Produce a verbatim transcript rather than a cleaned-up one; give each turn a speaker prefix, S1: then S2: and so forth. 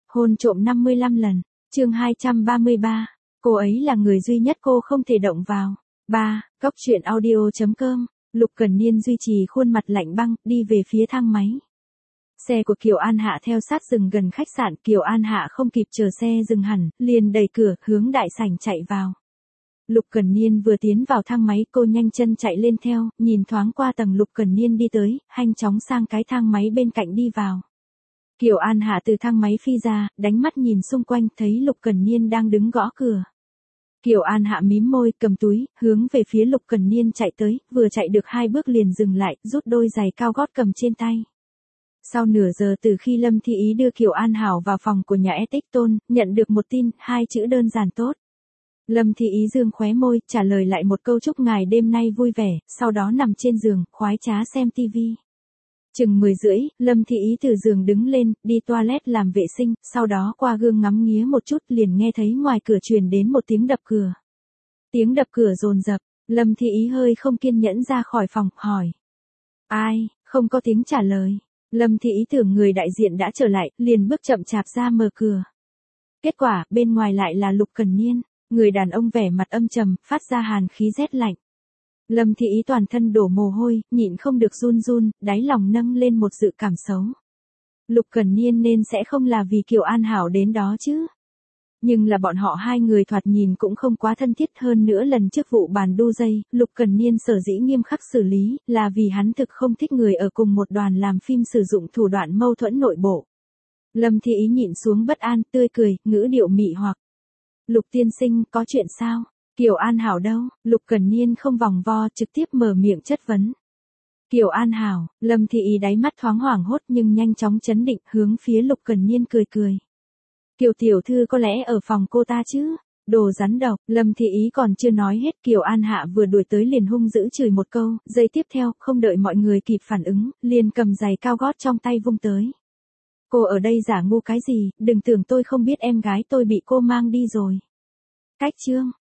S1: Hôn trộm năm mươi lăm lần. Chương hai trăm ba mươi ba. Cô ấy là người duy nhất cô không thể động vào. ba. Cốc truyện audio chấm com. Lục Cẩn Niên duy trì khuôn mặt lạnh băng, đi về phía thang máy. Xe của Kiều An Hạ theo sát dừng gần khách sạn, Kiều An Hạ không kịp chờ xe dừng hẳn, liền đẩy cửa, hướng đại sảnh chạy vào. Lục Cẩn Niên vừa tiến vào thang máy, cô nhanh chân chạy lên theo, nhìn thoáng qua tầng Lục Cẩn Niên đi tới, nhanh chóng sang cái thang máy bên cạnh đi vào. Kiều An Hạ từ thang máy phi ra, đánh mắt nhìn xung quanh, thấy Lục Cẩn Niên đang đứng gõ cửa. Kiều An Hạ mím môi, cầm túi, hướng về phía Lục Cẩn Niên chạy tới, vừa chạy được hai bước liền dừng lại, rút đôi giày cao gót cầm trên tay. Sau nửa giờ từ khi Lâm Thị Ý đưa Kiều An Hảo vào phòng của nhà Etic Tôn, nhận được một tin, hai chữ đơn giản tốt. Lâm Thị Ý dương khóe môi, trả lời lại một câu chúc ngài đêm nay vui vẻ, sau đó nằm trên giường, khoái trá xem tivi. Chừng mười rưỡi, Lâm Thị Ý từ giường đứng lên, đi toilet làm vệ sinh, sau đó qua gương ngắm nghía một chút liền nghe thấy ngoài cửa truyền đến một tiếng đập cửa. Tiếng đập cửa dồn dập, Lâm Thị Ý hơi không kiên nhẫn ra khỏi phòng, hỏi. Ai, không có tiếng trả lời. Lâm Thị Ý tưởng người đại diện đã trở lại, liền bước chậm chạp ra mở cửa. Kết quả, bên ngoài lại là Lục Cẩn Niên, người đàn ông vẻ mặt âm trầm, phát ra hàn khí rét lạnh. Lâm Thị Ý toàn thân đổ mồ hôi, nhịn không được run run, đáy lòng nâng lên một dự cảm xấu. Lục Cẩn Niên nên sẽ không là vì Kiều An Hảo đến đó chứ. Nhưng là bọn họ hai người thoạt nhìn cũng không quá thân thiết, hơn nữa lần trước vụ bàn đu dây, Lục Cẩn Niên sở dĩ nghiêm khắc xử lý, là vì hắn thực không thích người ở cùng một đoàn làm phim sử dụng thủ đoạn mâu thuẫn nội bộ. Lâm Thị Ý nhịn xuống bất an, tươi cười, ngữ điệu mị hoặc. Lục tiên sinh, có chuyện sao? Kiều An Hảo đâu? Lục Cẩn Niên không vòng vo, trực tiếp mở miệng chất vấn. Kiều An Hảo, Lâm Thị Ý đáy mắt thoáng hoảng hốt nhưng nhanh chóng chấn định, hướng phía Lục Cẩn Niên cười cười. Kiều tiểu thư có lẽ ở phòng cô ta chứ? Đồ rắn độc, Lâm Thị Ý còn chưa nói hết, Kiều An Hạ vừa đuổi tới liền hung dữ chửi một câu, giây tiếp theo, không đợi mọi người kịp phản ứng, liền cầm giày cao gót trong tay vung tới. Cô ở đây giả ngu cái gì, đừng tưởng tôi không biết em gái tôi bị cô mang đi rồi. Cách chương,